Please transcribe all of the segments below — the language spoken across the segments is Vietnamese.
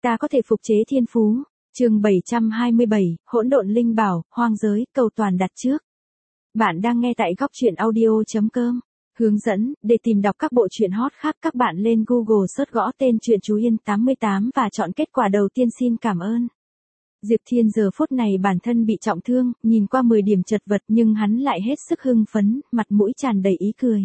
Ta có thể phục chế thiên phú. Chương 727, Hỗn độn linh bảo, hoang giới, cầu toàn đặt trước. Bạn đang nghe tại góc truyện audio.com. Hướng dẫn, để tìm đọc các bộ truyện hot khác các bạn lên Google search gõ tên truyện Chú Yên 88 và chọn kết quả đầu tiên. Xin cảm ơn. Diệp Thiên giờ phút này bản thân bị trọng thương, nhìn qua 10 điểm chật vật nhưng hắn lại hết sức hưng phấn, mặt mũi tràn đầy ý cười.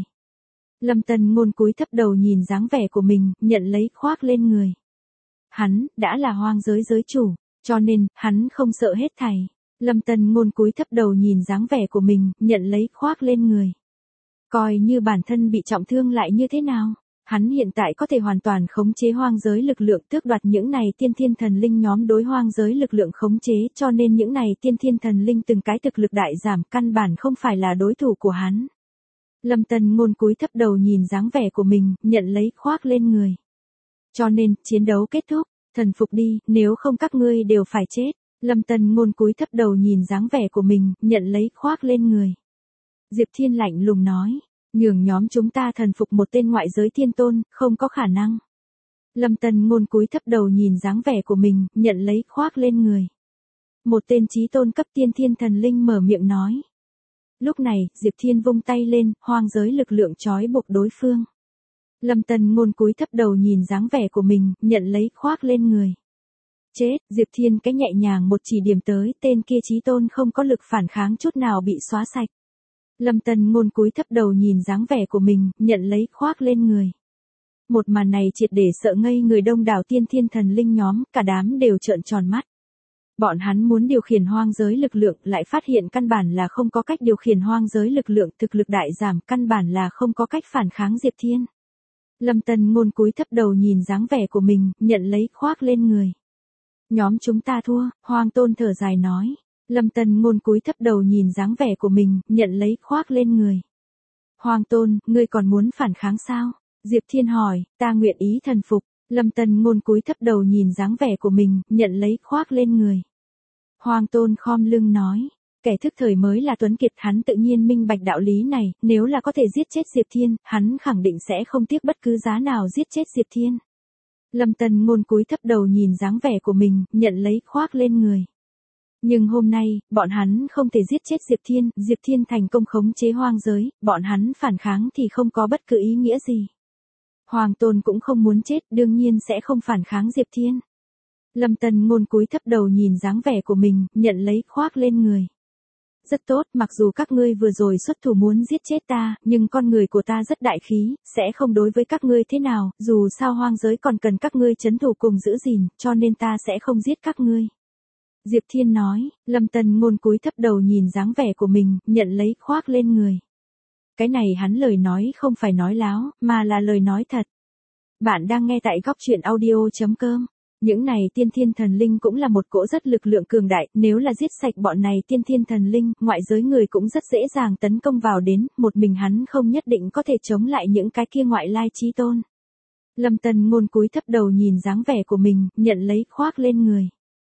Lâm Tần Ngôn cúi thấp đầu nhìn dáng vẻ của mình, nhận lấy khoác lên người. Hắn, đã là hoang giới giới chủ, cho nên, hắn không sợ hết thảy. Lâm Tần Ngôn cúi thấp đầu nhìn dáng vẻ của mình, nhận lấy khoác lên người. Coi như bản thân bị trọng thương lại như thế nào? Hắn hiện tại có thể hoàn toàn khống chế hoang giới lực lượng, tước đoạt những này tiên thiên thần linh nhóm đối hoang giới lực lượng khống chế, cho nên những này tiên thiên thần linh từng cái thực lực đại giảm, căn bản không phải là đối thủ của hắn. Lâm Tần Ngôn cúi thấp đầu nhìn dáng vẻ của mình, nhận lấy khoác lên người. Cho nên, chiến đấu kết thúc, thần phục đi, nếu không các ngươi đều phải chết. Lâm Tần Ngôn cúi thấp đầu nhìn dáng vẻ của mình, nhận lấy khoác lên người. Diệp Thiên lạnh lùng nói, nhường nhóm chúng ta thần phục một tên ngoại giới thiên tôn, không có khả năng. Lâm Tần Ngôn cúi thấp đầu nhìn dáng vẻ của mình, nhận lấy khoác lên người. Một tên chí tôn cấp tiên thiên thần linh mở miệng nói. Lúc này, Diệp Thiên vung tay lên, hoang giới lực lượng trói buộc đối phương. Lâm Tần Ngôn cúi thấp đầu nhìn dáng vẻ của mình, nhận lấy khoác lên người. Chết, Diệp Thiên cái nhẹ nhàng một chỉ điểm tới, tên kia chí tôn không có lực phản kháng chút nào bị xóa sạch. Lâm Tần Ngôn cúi thấp đầu nhìn dáng vẻ của mình, nhận lấy khoác lên người. Một màn này triệt để sợ ngây người đông đảo tiên thiên thần linh nhóm, cả đám đều trợn tròn mắt. Bọn hắn muốn điều khiển hoang giới lực lượng, lại phát hiện căn bản là không có cách điều khiển hoang giới lực lượng, thực lực đại giảm, căn bản là không có cách phản kháng Diệp Thiên. Lâm Tần Ngôn cúi thấp đầu nhìn dáng vẻ của mình, nhận lấy khoác lên người. Nhóm chúng ta thua, Hoang Tôn thở dài nói. Lâm Tần Ngôn cúi thấp đầu nhìn dáng vẻ của mình, nhận lấy khoác lên người. Hoang Tôn, ngươi còn muốn phản kháng sao? Diệp Thiên hỏi, ta nguyện ý thần phục. Lâm Tần Ngôn cúi thấp đầu nhìn dáng vẻ của mình, nhận lấy khoác lên người. Hoang Tôn khom lưng nói, kẻ thức thời mới là tuấn kiệt, hắn tự nhiên minh bạch đạo lý này, nếu là có thể giết chết Diệp Thiên, hắn khẳng định sẽ không tiếc bất cứ giá nào giết chết Diệp Thiên. Lâm Tần Ngôn cúi thấp đầu nhìn dáng vẻ của mình, nhận lấy khoác lên người. Nhưng hôm nay, bọn hắn không thể giết chết Diệp Thiên thành công khống chế hoang giới, bọn hắn phản kháng thì không có bất cứ ý nghĩa gì. Hoàng Tôn cũng không muốn chết, đương nhiên sẽ không phản kháng Diệp Thiên. Lâm Tần Ngôn cúi thấp đầu nhìn dáng vẻ của mình, nhận lấy khoác lên người. Rất tốt, mặc dù các ngươi vừa rồi xuất thủ muốn giết chết ta, nhưng con người của ta rất đại khí, sẽ không đối với các ngươi thế nào, dù sao hoang giới còn cần các ngươi trấn thủ cùng giữ gìn, cho nên ta sẽ không giết các ngươi. Diệp Thiên nói. Lâm Tần Ngôn cúi thấp đầu nhìn dáng vẻ của mình, nhận lấy khoác lên người. Cái này hắn lời nói không phải nói láo, mà là lời nói thật. Bạn đang nghe tại góc truyện audio.com. Những này tiên thiên thần linh cũng là một cỗ rất lực lượng cường đại, nếu là giết sạch bọn này tiên thiên thần linh, ngoại giới người cũng rất dễ dàng tấn công vào đến, một mình hắn không nhất định có thể chống lại những cái kia ngoại lai chí tôn. Lâm Tần Ngôn cúi thấp đầu nhìn dáng vẻ của mình, nhận lấy khoác lên người.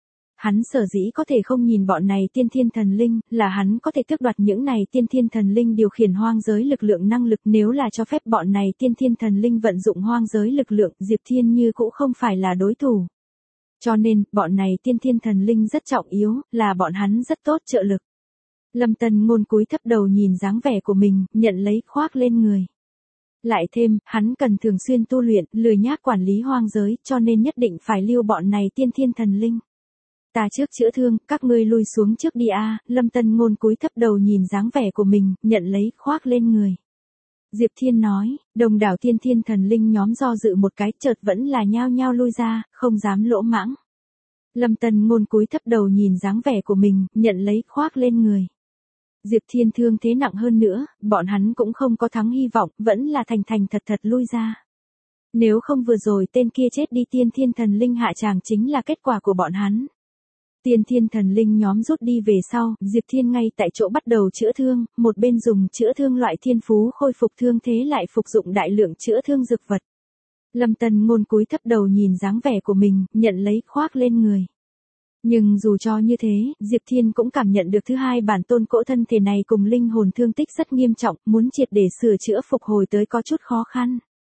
Hắn sở dĩ có thể không nhìn bọn này tiên thiên thần linh, là hắn có thể tước đoạt những này tiên thiên thần linh điều khiển hoang giới lực lượng năng lực, nếu là cho phép bọn này tiên thiên thần linh vận dụng hoang giới lực lượng, Diệp Thiên như cũng không phải là đối thủ. Cho nên, bọn này tiên thiên thần linh rất trọng yếu, là bọn hắn rất tốt trợ lực. Lâm Tần Ngôn cúi thấp đầu nhìn dáng vẻ của mình, nhận lấy khoác lên người. Lại thêm, hắn cần thường xuyên tu luyện, lười nhác quản lý hoang giới, cho nên nhất định phải lưu bọn này tiên thiên thần linh. Ta trước chữa thương, các ngươi lui xuống trước đi a. Lâm Tần Ngôn cúi thấp đầu nhìn dáng vẻ của mình, nhận lấy khoác lên người. Diệp Thiên nói, đồng đảo tiên thiên thần linh nhóm do dự một cái, chợt vẫn là nhao nhao lui ra, không dám lỗ mãng. Lâm Tần Ngôn cúi thấp đầu nhìn dáng vẻ của mình, nhận lấy khoác lên người. Diệp Thiên thương thế nặng hơn nữa, bọn hắn cũng không có thắng hy vọng, vẫn là thành thành thật thật lui ra. Nếu không vừa rồi tên kia chết đi, tiên thiên thần linh hạ tràng chính là kết quả của bọn hắn. Tiên thiên thần linh nhóm rút đi về sau, Diệp Thiên ngay tại chỗ bắt đầu chữa thương, một bên dùng chữa thương loại thiên phú khôi phục thương thế, lại phục dụng đại lượng chữa thương dược vật. Lâm Tần Ngôn cúi thấp đầu nhìn dáng vẻ của mình, nhận lấy khoác lên người. Nhưng dù cho như thế, Diệp Thiên cũng cảm nhận được thứ hai bản tôn cỗ thân thể này cùng linh hồn thương tích rất nghiêm trọng, muốn triệt để sửa chữa phục hồi tới có chút khó khăn.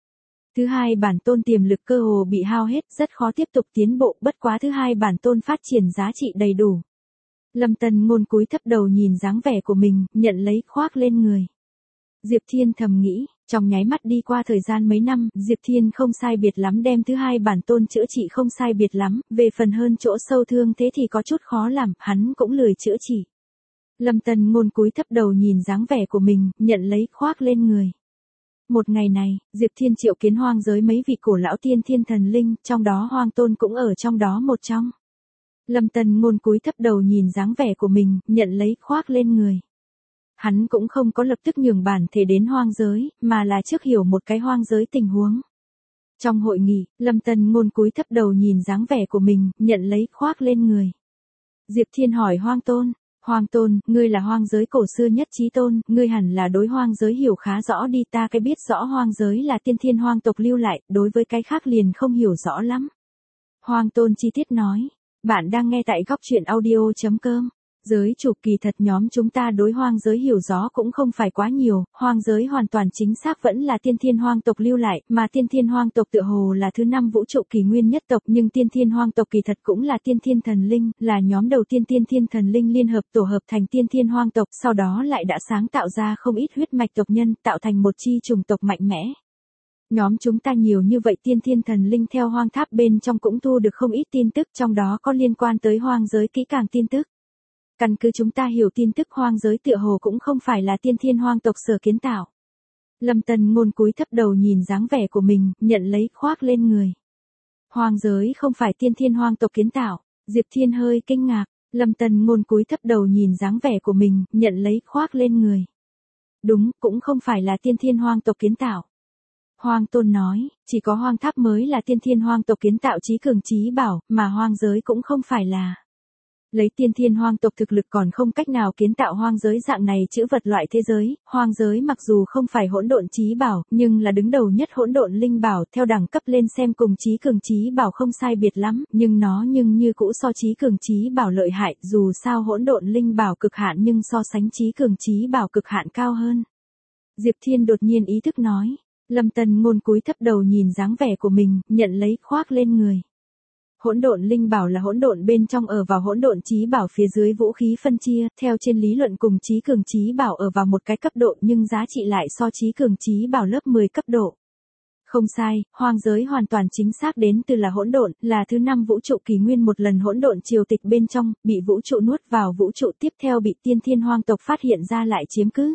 Thứ hai bản tôn tiềm lực cơ hồ bị hao hết, rất khó tiếp tục tiến bộ, bất quá thứ hai bản tôn phát triển giá trị đầy đủ. Lâm Tân Ngôn cúi thấp đầu nhìn dáng vẻ của mình, nhận lấy khoác lên người. Diệp Thiên thầm nghĩ, trong nháy mắt đi qua thời gian mấy năm, Diệp Thiên không sai biệt lắm đem thứ hai bản tôn chữa trị không sai biệt lắm, về phần hơn chỗ sâu thương thế thì có chút khó làm, hắn cũng lười chữa trị. Lâm Tân Ngôn cúi thấp đầu nhìn dáng vẻ của mình, nhận lấy khoác lên người. Một ngày này, Diệp Thiên triệu kiến hoang giới mấy vị cổ lão tiên thiên thần linh, trong đó Hoang Tôn cũng ở trong đó một trong. Lâm Tân Ngôn cúi thấp đầu nhìn dáng vẻ của mình, nhận lấy khoác lên người. Hắn cũng không có lập tức nhường bản thể đến hoang giới, mà là trước hiểu một cái hoang giới tình huống. Trong hội nghị, Lâm Tân Ngôn cúi thấp đầu nhìn dáng vẻ của mình, nhận lấy khoác lên người. Diệp Thiên hỏi Hoang Tôn, Hoang Tôn, ngươi là hoang giới cổ xưa nhất chí tôn, ngươi hẳn là đối hoang giới hiểu khá rõ đi, ta cái biết rõ hoang giới là tiên thiên hoang tộc lưu lại, đối với cái khác liền không hiểu rõ lắm. Hoang Tôn chi tiết nói, bạn đang nghe tại góc truyện audio.com. Giới chủ kỳ thật nhóm chúng ta đối hoang giới hiểu rõ cũng không phải quá nhiều, hoang giới hoàn toàn chính xác vẫn là tiên thiên hoang tộc lưu lại, mà tiên thiên hoang tộc tựa hồ là thứ 5 vũ trụ kỳ nguyên nhất tộc, nhưng tiên thiên hoang tộc kỳ thật cũng là tiên thiên thần linh, là nhóm đầu tiên tiên thiên thần linh liên hợp tổ hợp thành tiên thiên hoang tộc, sau đó lại đã sáng tạo ra không ít huyết mạch tộc nhân, tạo thành một chi chủng tộc mạnh mẽ. Nhóm chúng ta nhiều như vậy tiên thiên thần linh theo hoang tháp bên trong cũng thu được không ít tin tức, trong đó có liên quan tới hoang giới kỹ càng tin tức. Căn cứ chúng ta hiểu tin tức hoang giới tựa hồ cũng không phải là tiên thiên hoang tộc sở kiến tạo. Lâm Tân Ngôn cúi thấp đầu nhìn dáng vẻ của mình, nhận lấy khoác lên người. Hoang giới không phải tiên thiên hoang tộc kiến tạo. Diệp Thiên hơi kinh ngạc, Lâm Tân Ngôn cúi thấp đầu nhìn dáng vẻ của mình, nhận lấy khoác lên người. Đúng, cũng không phải là tiên thiên hoang tộc kiến tạo. Hoang Tôn nói, chỉ có hoang tháp mới là tiên thiên hoang tộc kiến tạo chí cường chí bảo, mà hoang giới cũng không phải là. Lấy tiên thiên hoang tộc thực lực còn không cách nào kiến tạo hoang giới dạng này chữ vật loại thế giới, hoang giới mặc dù không phải hỗn độn chí bảo, nhưng là đứng đầu nhất hỗn độn linh bảo, theo đẳng cấp lên xem cùng chí cường chí bảo không sai biệt lắm, nhưng nó như cũ so chí cường chí bảo lợi hại, dù sao hỗn độn linh bảo cực hạn nhưng so sánh chí cường chí bảo cực hạn cao hơn. Diệp Thiên đột nhiên ý thức nói, Lâm Tân Ngôn cúi thấp đầu nhìn dáng vẻ của mình, nhận lấy khoác lên người. Hỗn độn linh bảo là hỗn độn bên trong ở vào hỗn độn chí bảo phía dưới vũ khí phân chia, theo trên lý luận cùng chí cường chí bảo ở vào một cái cấp độ nhưng giá trị lại so chí cường chí bảo lớp 10 cấp độ. Không sai, hoang giới hoàn toàn chính xác đến từ là hỗn độn, là thứ 5 vũ trụ kỳ nguyên một lần hỗn độn triều tịch bên trong, bị vũ trụ nuốt vào vũ trụ tiếp theo bị tiên thiên hoang tộc phát hiện ra lại chiếm cứ.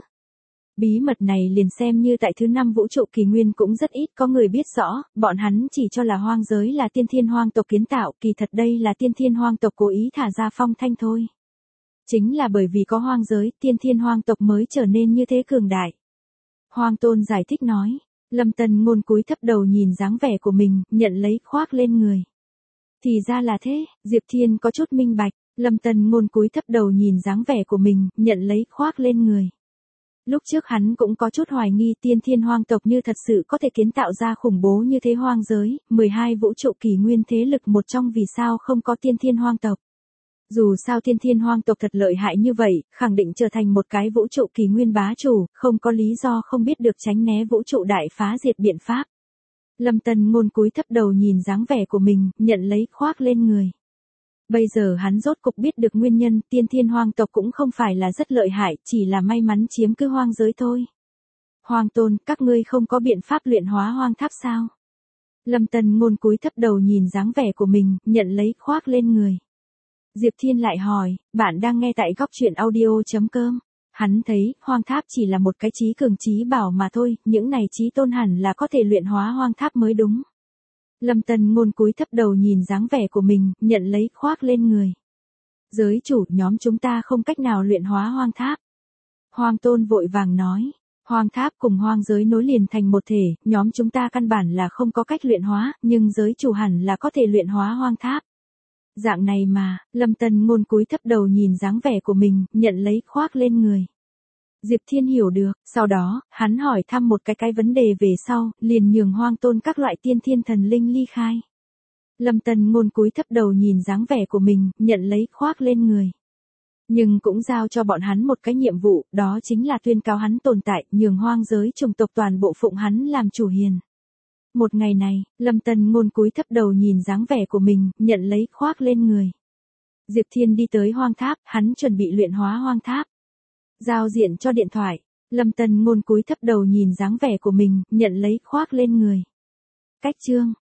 Bí mật này liền xem như tại thứ 5 vũ trụ kỳ nguyên cũng rất ít có người biết rõ, bọn hắn chỉ cho là hoang giới là tiên thiên hoang tộc kiến tạo, kỳ thật đây là tiên thiên hoang tộc cố ý thả ra phong thanh thôi. Chính là bởi vì có hoang giới, tiên thiên hoang tộc mới trở nên như thế cường đại. Hoang Tôn giải thích nói, Lâm Tân Ngôn cúi thấp đầu nhìn dáng vẻ của mình, nhận lấy khoác lên người. Thì ra là thế, Diệp Thiên có chút minh bạch, Lâm Tân Ngôn cúi thấp đầu nhìn dáng vẻ của mình, nhận lấy khoác lên người. Lúc trước hắn cũng có chút hoài nghi tiên thiên hoang tộc như thật sự có thể kiến tạo ra khủng bố như thế hoang giới, 12 vũ trụ kỳ nguyên thế lực một trong vì sao không có tiên thiên hoang tộc. Dù sao tiên thiên hoang tộc thật lợi hại như vậy, khẳng định trở thành một cái vũ trụ kỳ nguyên bá chủ, không có lý do không biết được tránh né vũ trụ đại phá diệt biện pháp. Lâm Tân Ngôn cúi thấp đầu nhìn dáng vẻ của mình, nhận lấy khoác lên người. Bây giờ hắn rốt cục biết được nguyên nhân, tiên thiên hoang tộc cũng không phải là rất lợi hại, chỉ là may mắn chiếm cứ hoang giới thôi. Hoang Tôn, các ngươi không có biện pháp luyện hóa hoang tháp sao? Lâm Tân Ngôn cúi thấp đầu nhìn dáng vẻ của mình, nhận lấy khoác lên người. Diệp Thiên lại hỏi, bạn đang nghe tại góc truyện audio.com. Hắn thấy, hoang tháp chỉ là một cái chí cường chí bảo mà thôi, những này chí tôn hẳn là có thể luyện hóa hoang tháp mới đúng. Lâm Tân Ngôn cúi thấp đầu nhìn dáng vẻ của mình, nhận lấy khoác lên người. Giới chủ, nhóm chúng ta không cách nào luyện hóa hoang tháp. Hoang Tôn vội vàng nói, hoang tháp cùng hoang giới nối liền thành một thể, nhóm chúng ta căn bản là không có cách luyện hóa, nhưng giới chủ hẳn là có thể luyện hóa hoang tháp. Dạng này mà, Lâm Tân Ngôn cúi thấp đầu nhìn dáng vẻ của mình, nhận lấy khoác lên người. Diệp Thiên hiểu được, sau đó, hắn hỏi thăm một cái vấn đề về sau, liền nhường Hoang Tôn các loại tiên thiên thần linh ly khai. Lâm Tân Ngôn cúi thấp đầu nhìn dáng vẻ của mình, nhận lấy khoác lên người. Nhưng cũng giao cho bọn hắn một cái nhiệm vụ, đó chính là tuyên cáo hắn tồn tại, nhường hoang giới chủng tộc toàn bộ phụng hắn làm chủ hiền. Một ngày này, Lâm Tân Ngôn cúi thấp đầu nhìn dáng vẻ của mình, nhận lấy khoác lên người. Diệp Thiên đi tới hoang tháp, hắn chuẩn bị luyện hóa hoang tháp. Giao diện cho điện thoại. Lâm Tân Ngôn cúi thấp đầu nhìn dáng vẻ của mình, nhận lấy khoác lên người. Cách chương.